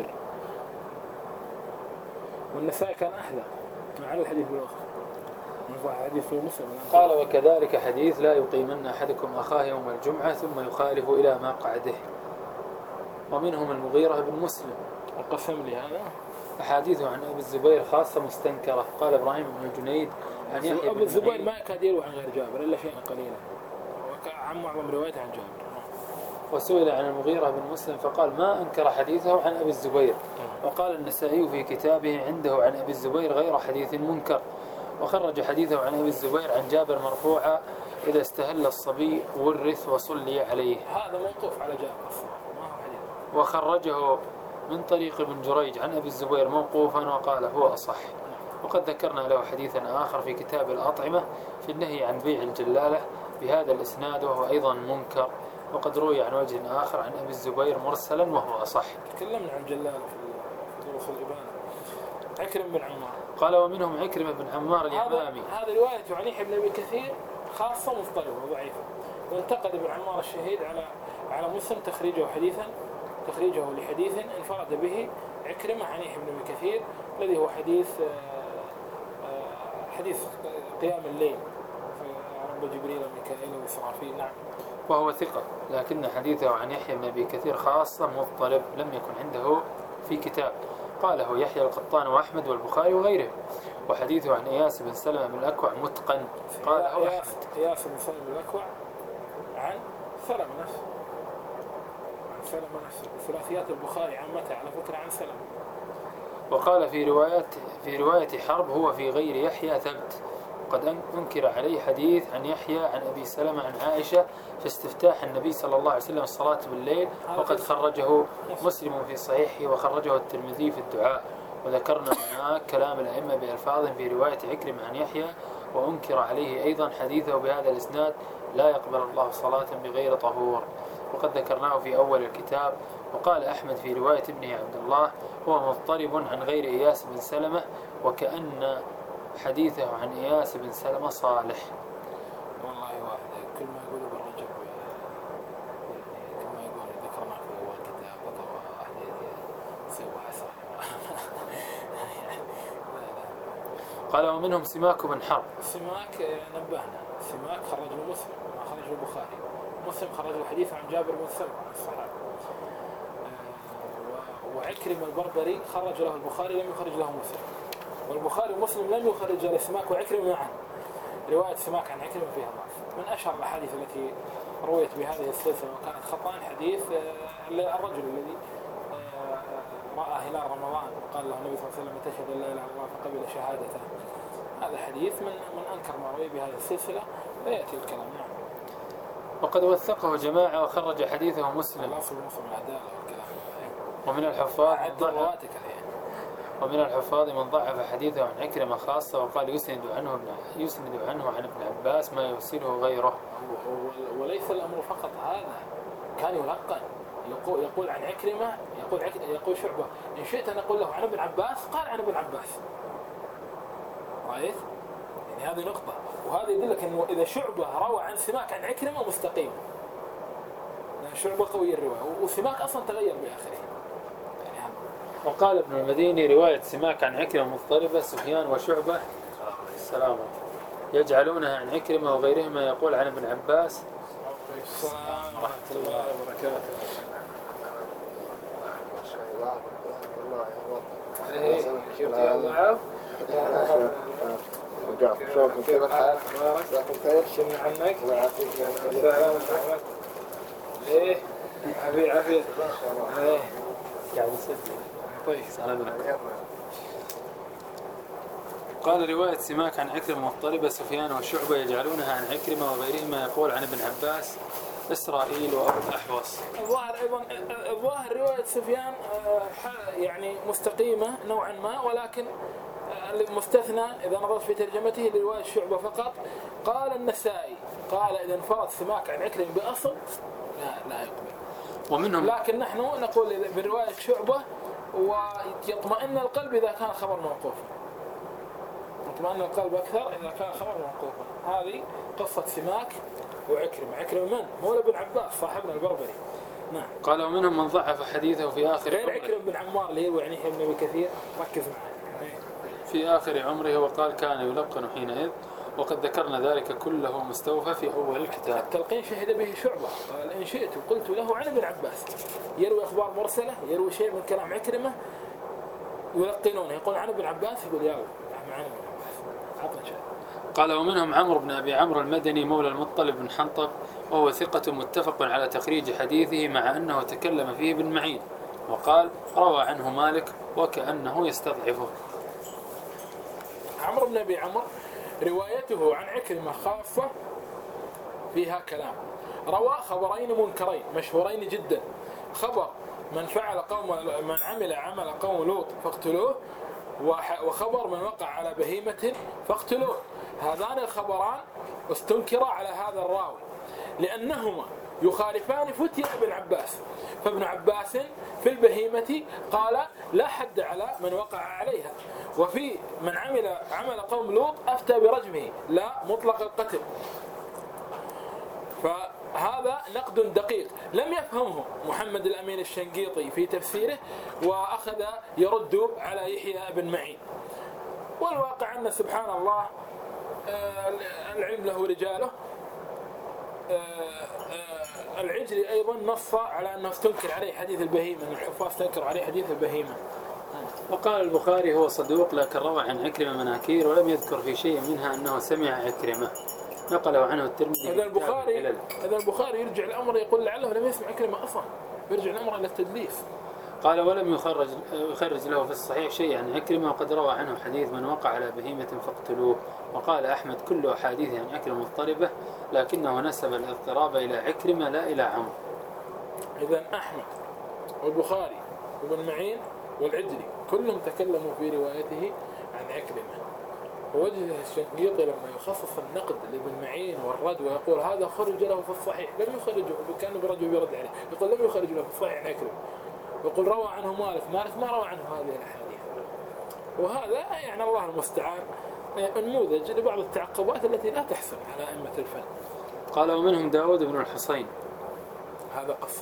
Speaker 1: والنسائي كان أحلى مع الحديث بالوقف. حديث في مسلم.
Speaker 2: قال وكذلك حديث لا يقيمن أحدكم أخاه يوم الجمعة ثم يخالف إلى مقعده. ومنهم المغيرة بن مسلم
Speaker 1: القسم لهذا.
Speaker 2: أحاديثه عن أبي الزبير خاصة مستنكرة. قال إبراهيم بن الجنيد عن يحيى
Speaker 1: أبو الزبير ما كاد يروي عن غير جابر إلا شيئا قليلا، عن معظم روايته عن جابر.
Speaker 2: وسئل عن المغيرة بن مسلم فقال ما أنكر حديثه عن أبي الزبير. وقال النسائي في كتابه عنده عن أبي الزبير غير حديث منكر، وخرج حديثه عن أبي الزبير عن جابر مرفوعا إذا استهل الصبي ورث وصلي عليه.
Speaker 1: هذا موقوف على جابر ما هو حديث.
Speaker 2: وخرجه من طريق ابن جريج عن أبي الزبير موقوفا وقال هو أصح. وقد ذكرنا له حديثا آخر في كتاب الأطعمة في النهي عن بيع الجلالة بهذا الإسناد وهو أيضا منكر، وقد روي عن وجه آخر عن أبي الزبير مرسلا وهو أصح.
Speaker 1: تكلمنا عن جلالة في طرق الإبانة. عكرم بن عمار
Speaker 2: قال ومنهم عكرمة بن عمار اليمامي.
Speaker 1: هذا رواية عن يحيى بن أبي كثير خاصة مضطربة وضعيفة، وانتقد ابن عمار الشهيد على مسلم تخريجه لحديث انفرد به عكرمة عن يحيى بن أبي كثير الذي هو حديث قيام الليل في رب جبريل وميكائيل وإسرافيل. نعم.
Speaker 2: وهو ثقة، لكن حديثه عن يحيى بن أبي كثير خاصة مضطرب لم يكن عنده في كتاب، قاله يحيى القطان وأحمد والبخاري وغيره. وحديثه عن إياس بن سلمة بن الأكوع متقن، قاله
Speaker 1: إياس بن سلمة بن الأكوع عن سلمة نفسه، ثلاثيات البخاري عامة على فكرة عن سلمة.
Speaker 2: وقال في رواية حرب هو في غير يحيى ثبت، وقد أنكر عليه حديث عن يحيى عن أبي سلمة عن عائشة في استفتاح النبي صلى الله عليه وسلم الصلاة بالليل، وقد خرجه مسلم في صحيحه وخرجه الترمذي في الدعاء. وذكرنا هناك كلام الأئمة بألفاظ في رواية عكرمة عن يحيى، وأنكر عليه أيضا حديثه بهذا الإسناد لا يقبل الله صلاة بغير طهور، وقد ذكرناه في أول الكتاب. وقال أحمد في رواية ابنه عبد الله هو مضطرب عن غير إياس بن سلمة، وكأن حديثه عن إياس بن سلمة صالح.
Speaker 1: والله واحد كل ما يقول ابن رجب كل ما يقول ذكرنا في أول الكتاب وطبعا أحد سوى حسن.
Speaker 2: قال ومنهم سماك بن حرب.
Speaker 1: سماك نبهنا، سماك خرج له مسلم ما خرج له البخاري، مسلم خرج له حديث عن جابر بن سلمة عن الصحابة. وعكرمة البربري خرج له البخاري لم يخرج له مسلم، والبخاري ومسلم لم يخرج لسماك وعكرمة معا. رواية سماك عن عكرمة فيها ضعف. من أشهر الأحاديث التي رويت بهذه السلسلة وكانت خطأ حديث الرجل الذي رأى هلال رمضان وقال له النبي صلى الله عليه وسلم تشهد أن لا إله إلا الله فقبل شهادته. هذا حديث من أنكر ما روي بهذه السلسلة ويأتي الكلام. نعم.
Speaker 2: وقد وثقه جماعة وخرج حديثه مسلم.
Speaker 1: الأصل مسلم العدالة والكلام.
Speaker 2: ومن الحفاظ
Speaker 1: يعني.
Speaker 2: من ضعف حديثه عن عكرمة خاصة وقال يسند عنه عن ابن عباس ما يرسله غيره.
Speaker 1: وليس الأمر فقط هذا، كان يلقن يقول عن عكرمة، يقول شعبة إن شئت أن أقول له عن ابن عباس قال عن ابن عباس. رأيت؟ يعني هذه نقطة، وهذا يدلك أنه إذا شعبة روى عن سماك عن عكرمة مستقيم، لأن شعبة قوي الرواية وسماك أصلا تغير بآخره. يعني
Speaker 2: وقال ابن المديني رواية سماك عن عكرمة مضطربة سفيان وشعبة السلام يجعلونها عن عكرمة وغيرهما يقول عن ابن عباس.
Speaker 1: السلام ورحمة الله وبركاته. كيف الحال؟ بارك شلنا عنك. السلام ورحمة. ايه عافية. ايه
Speaker 2: قاعد يسجل.
Speaker 1: طيب
Speaker 2: سلام عليكم. قال رواية سماك عن عكرمة مضطربة سفيان وشعبة يجعلونها عن عكرمة وغيرهما يقول عن ابن عباس إسرائيل وأبو الأحوص.
Speaker 1: الظاهر رواية سفيان يعني مستقيمة نوعا ما، ولكن المستثنى إذا نظرت في ترجمته لرواية شعبة فقط. قال النسائي قال إذا انفرد سماك عن عكرمة بأصل لا يقبل.
Speaker 2: ومنهم
Speaker 1: لكن نحن نقول برواية شعبة ويطمئن القلب إذا كان خبر موقوفا، يطمئن القلب أكثر إذا كان خبر موقوفا. هذه قصة سماك وعكرمة من؟ مولى بن عباس صاحبنا البربري. نعم.
Speaker 2: قال ومنهم من ضعف حديثه في آخر
Speaker 1: غير عكرمة بن عمار اللي يروي عن يحيى بن أبي كثير، ركز معي.
Speaker 2: في آخر عمره وقال كان يلقن حينئذ، وقد ذكرنا ذلك كله مستوفى في أول الكتاب.
Speaker 1: التلقين شهد به شعبة قال إن شئت قلت له عن ابن عباس، يروي أخبار مرسلة، يروي شيء من كلام عكرمة يلقنونه، يقول عن ابن عباس، يقول يا عن ابن عباس عطنا شيء.
Speaker 2: قال ومنهم عمرو بن أبي عمرو المدني مولى المطلب بن حنطب، وهو ثقة متفق على تخريج حديثه مع أنه تكلم فيه ابن معين، وقال روى عنه مالك وكأنه يستضعفه.
Speaker 1: عمرو بن أبي عمرو روايته عن عكرمة خاصة فيها كلام. روى خبرين منكرين مشهورين جدا، خبر من عمل عمل قوم لوط فاقتلوه، وخبر من وقع على بهيمة فاقتلوه. هذان الخبران استنكرا على هذا الراوي لأنهما يخالفان فتيا ابن عباس، فابن عباس في البهيمة قال لا حد على من وقع عليها، وفي من عمل قوم لوط أفتى برجمه لا مطلق القتل. فهذا نقد دقيق لم يفهمه محمد الأمين الشنقيطي في تفسيره، وأخذ يرد على يحيى بن معين. والواقع أن سبحان الله العلم له رجاله. العجلي أيضا نص على أنه استنكر عليه حديث البهيمة، أن الحفاظ استنكر عليه حديث البهيمة.
Speaker 2: وقال البخاري هو صدوق لكن روى عن عكرمة مناكير ولم يذكر في شيء منها أنه سمع عكرمة، نقله عنه الترمذي.
Speaker 1: إذا البخاري يرجع الأمر يقول لعله لم يسمع عكرمة أصلا، يرجع الأمر إلى التدليس.
Speaker 2: قال ولم يخرج له في الصحيح شيء عن عكرمة، وقد روى عنه حديث من وقع على بهيمة فاقتلوه. وقال أحمد كل أحاديث عن عكرمة مضطربة، لكنه نسب الاضطراب إلى عكرمة لا إلى عمرو.
Speaker 1: إذن أحمد والبخاري وابن معين والعجلي كلهم تكلموا في روايته عن عكرمة. ووجه الشنقيطي لما يخصص النقد لابن معين والرد ويقول هذا خرج له في الصحيح، لم يخرجه، كان برجل يرد عليه يقول لم يخرج له في الصحيح عن عكرمة، يقول روى عنه مالك ما روى عنه هذه الأحاديث. وهذا يعني الله المستعان نموذج لبعض التعقبات التي لا تحسن على أئمة الفن.
Speaker 2: قال ومنهم داود بن الحصين،
Speaker 1: هذا قصة،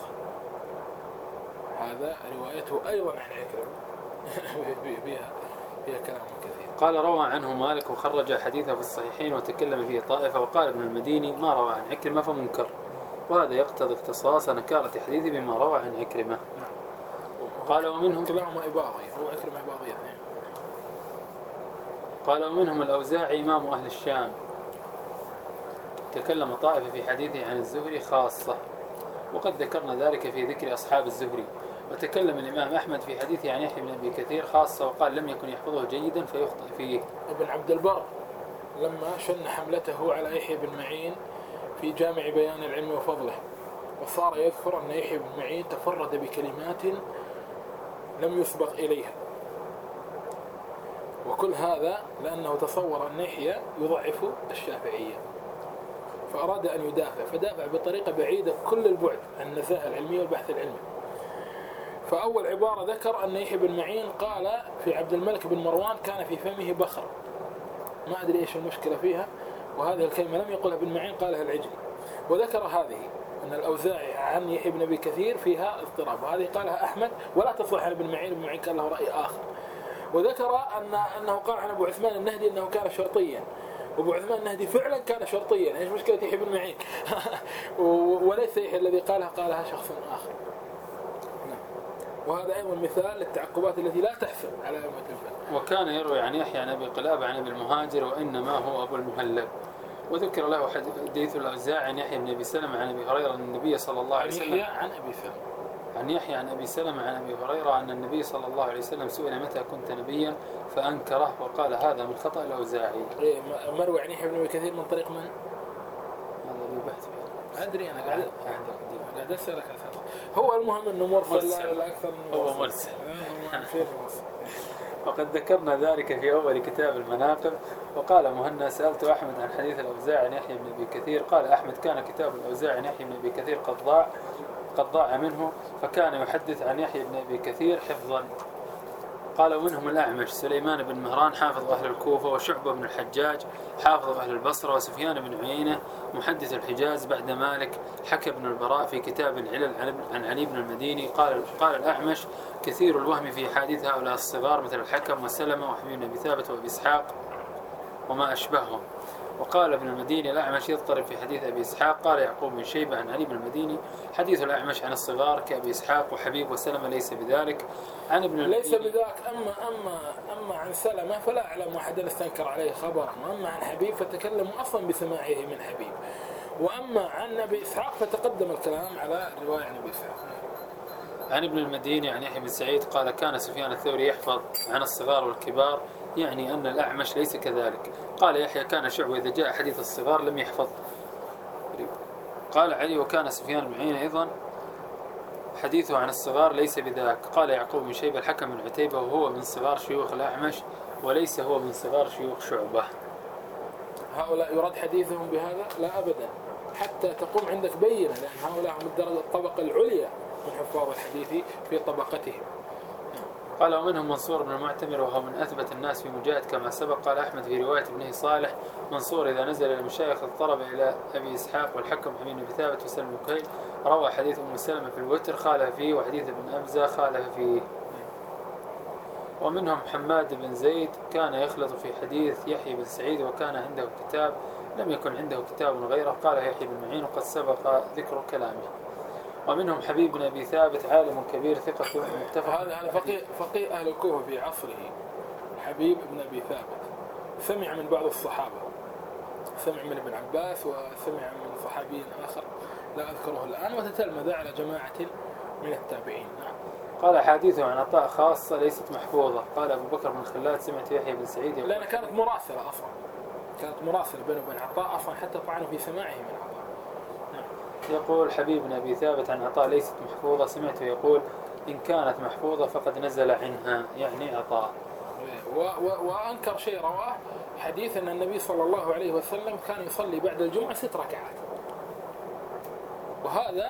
Speaker 1: هذا روايته أيضا عن عكرمة فيها كلام كثير.
Speaker 2: قال روى عنه مالك وخرج حديثه في الصحيحين وتكلم فيه طائفة، وقال ابن المديني ما روى عن عكرمة فمنكر، وهذا يقتضي اختصاص نكارة حديثه بما روى عن عكرمة. قال ومنهم
Speaker 1: كلاهما إباضي، هو عكرمة إباضية.
Speaker 2: قال ومنهم الأوزاعي إمام أهل الشام، تكلم طائفة في حديثه عن الزهري خاصة، وقد ذكرنا ذلك في ذكر أصحاب الزهري. وتكلم الإمام أحمد في حديثه عن يحيى بن أبي كثير خاصة، وقال لم يكن يحفظه جيدا فيخطئ فيه.
Speaker 1: ابن عبد البر لما شن حملته على يحيى بن معين في جامع بيان العلم وفضله، وصار يذكر أن يحيى بن معين تفرد بكلمات لم يسبق إليها، وكل هذا لأنه تصور أن يحيى يضعف الشافعية، فأراد أن يدافع، فدافع بطريقة بعيدة كل البعد عن النزاهة العلمية والبحث العلمي. فأول عبارة ذكر أن يحيى بن معين قال في عبد الملك بن مروان كان في فمه بخر، ما أدري إيش المشكلة فيها، وهذه الكلمة لم يقولها ابن معين قالها العجلي. وذكر هذه أن الأوزاعي عن يحيى بن أبي كثير فيها اضطراب، وهذه قالها أحمد ولا تصلح عن ابن معين، ابن معين كان له رأي آخر. وذكر أنه قال عن أبو عثمان النهدي أنه كان شرطيا، وأبو عثمان النهدي فعلا كان شرطيا. إيش مشكلة يحيى بن معين؟ وليس يحيى الذي قالها شخص آخر. وهذا أيضا مثال للتعقبات التي لا تحسب على أمة الفن.
Speaker 2: وكان يروي عن يحيى عن أبي قلابة عن أبي المهاجر وإنما هو أبو المهلب. وذكر له حديث الأوزاعي عن يحيى بن أبي سلمة عن أبي هريرة أن النبي صلى الله عليه وسلم عن يحيى عن أبي سلمة عن أبي هريرة أن النبي صلى الله عليه وسلم سئل متى كنت نبيا فأنكره وقال هذا من خطأ الأوزاعي.
Speaker 1: مروي عن يحيى بن أبي كثير من طريق من؟
Speaker 2: هذا اللي بحث
Speaker 1: أدري أنا قاعد أسألك أساسا. هو المهم أنه مرسل لا أكثر من
Speaker 2: هو مرسل. وقد ذكرنا ذلك في أول كتاب المناقب. وقال مهنا سألت أحمد عن حديث الأوزاعي عن يحيى بن أبي كثير، قال أحمد كان كتاب الأوزاعي عن يحيى بن أبي كثير قد ضاع منه، فكان يحدث عن يحيى بن أبي كثير حفظا. قال ومنهم الأعمش سليمان بن مهران حافظ أهل الكوفة، وشعبة بن الحجاج حافظ أهل البصرة، وسفيان بن عيينة محدث الحجاز بعد مالك. حكى ابن البراء في كتاب العلل عن علي بن المديني قال الأعمش كثير الوهم في حديث هؤلاء الصغار مثل الحكم وسلمة وحبيب بن أبي ثابت وأبي إسحاق وما أشبههم. وقال ابن المديني الأعمش يضطرب في حديث أبي إسحاق. قال يعقوب بن شيبة عن علي بن المديني حديث الأعمش عن الصغار كأبي إسحاق وحبيب وسلمة ليس بذلك. عن ابن
Speaker 1: ليس بذاك. أما عن سلمة فلا أعلم أحدا استنكر عليه خبرا، وأما عن حبيب فتكلموا أصلا بسماعه من حبيب، وأما عن أبي إسحاق فتقدم الكلام على رواية عن أبي إسحاق.
Speaker 2: عن ابن المديني عن يحيى بن سعيد قال كان سفيان الثوري يحفظ عن الصغار والكبار، يعني أن الأعمش ليس كذلك. قال يحيى كان شعبة إذا جاء حديث الصغار لم يحفظ. قال علي وكان سفيان بن عيينة أيضا حديثه عن الصغار ليس بذاك. قال يعقوب بن شيبة الحكم بن عتيبة وهو من صغار شيوخ الأعمش وليس هو من صغار شيوخ شعبة.
Speaker 1: هؤلاء يراد حديثهم بهذا؟ لا أبدا، حتى تقوم عندك بينة، لأن هؤلاء هم الدرجة الطبقة العليا من حفاظ الحديث في طبقتهم.
Speaker 2: قال ومنهم منصور بن المعتمر وهو من أثبت الناس في مجاهد كما سبق. قال أحمد في رواية ابنه صالح منصور إذا نزل المشايخ اضطرب إلى أبي إسحاق والحكم حبيب بن ثابت وسلم بن كهيل. روى حديث أم سلمة في الوتر خالف فيه، وحديث ابن أبزة خالف فيه. ومنهم حماد بن زيد كان يخلط في حديث يحيى بن سعيد وكان عنده كتاب لم يكن عنده كتاب غيره. قال يحيى بن معين وقد سبق ذكر كلامه. ومنهم حبيب بن أبي ثابت عالم كبير ثقة متفق.
Speaker 1: هذا فقيه أهل الكوفة في عصره. حبيب بن أبي ثابت سمع من بعض الصحابة، سمع من ابن عباس وسمع من صحابي آخر لا أذكره الآن، وتتلمذ على جماعة من التابعين.
Speaker 2: قال حديثه عن عطاء خاصة ليست محفوظة. قال أبو بكر بن خلاد سمعت يحيى بن سعيد
Speaker 1: لأن كانت مراسلة أصلا، كانت مراسلة بينه وبين عطاء أصلا، حتى طعنوا في سماعه من عطاء.
Speaker 2: يقول حبيب بن أبي ثابت عن عطاء ليست محفوظة. سمعته يقول إن كانت محفوظة فقد نزل عنها، يعني عطاء.
Speaker 1: وأنكر شيء رواه حديث أن النبي صلى الله عليه وسلم كان يصلي بعد الجمعة 6 ركعات، وهذا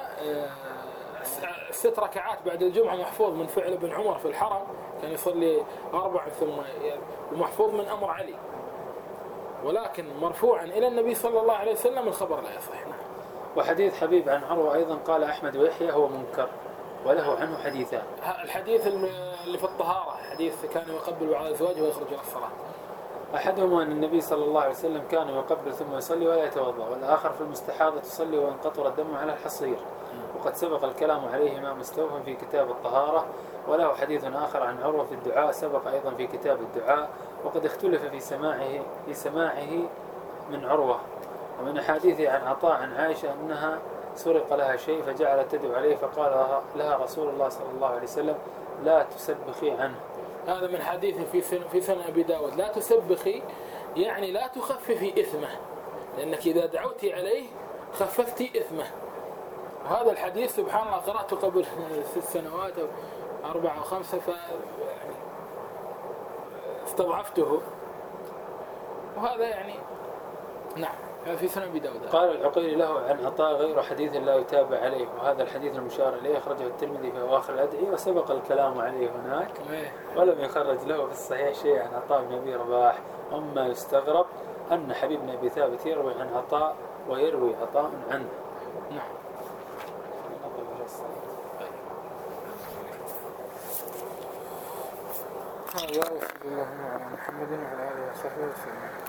Speaker 1: 6 ركعات بعد الجمعة محفوظ من فعل ابن عمر في الحرم، كان يصلي 4 ثم ومحفوظ من أمر علي، ولكن مرفوعا إلى النبي صلى الله عليه وسلم الخبر لا يصح.
Speaker 2: وحديث حبيب عن عروة أيضا قال أحمد ويحيى هو منكر وله عنه حديثان.
Speaker 1: الحديث اللي في الطهارة حديث كان يقبل بعض أزواجه ويخرج إلى الصلاة،
Speaker 2: أحدهما أن النبي صلى الله عليه وسلم كان يقبل ثم يصلي ولا يتوضأ، والآخر في المستحاضة تصلي وإن قطر الدم على الحصير، وقد سبق الكلام عليهما مستوفى في كتاب الطهارة. وله حديث آخر عن عروة في الدعاء سبق أيضا في كتاب الدعاء، وقد اختلف في سماعه من عروة، ومن أحاديثه عن عطاء عن عائشة أنها سرق لها شيء فجعلت تدعو عليه فقال لها رسول الله صلى الله عليه وسلم لا تسبخي عنه.
Speaker 1: هذا من حديث في سنن أبي داود. لا تسبخي يعني لا تخففي إثمه، لأنك إذا دعوتي عليه خففتي إثمه. وهذا الحديث سبحان الله قرأته قبل 6 سنوات أو 4 أو 5 استضعفته، وهذا يعني نعم في سنن أبي داود.
Speaker 2: قال العقيلي له عن عطاء غير حديث لا يتابع عليه، وهذا الحديث المشار إليه أخرجه الترمذي في أواخر الأدعية وسبق الكلام عليه هناك، ولم يخرج له في الصحيح شيء عن عطاء بن أبي رباح. أما يستغرب أن حبيب بن أبي ثابت يروي عن عطاء ويروي عطاء عنه.
Speaker 1: نعم. هذا وصلى الله على محمد وعلى آله وصحبه وسلم.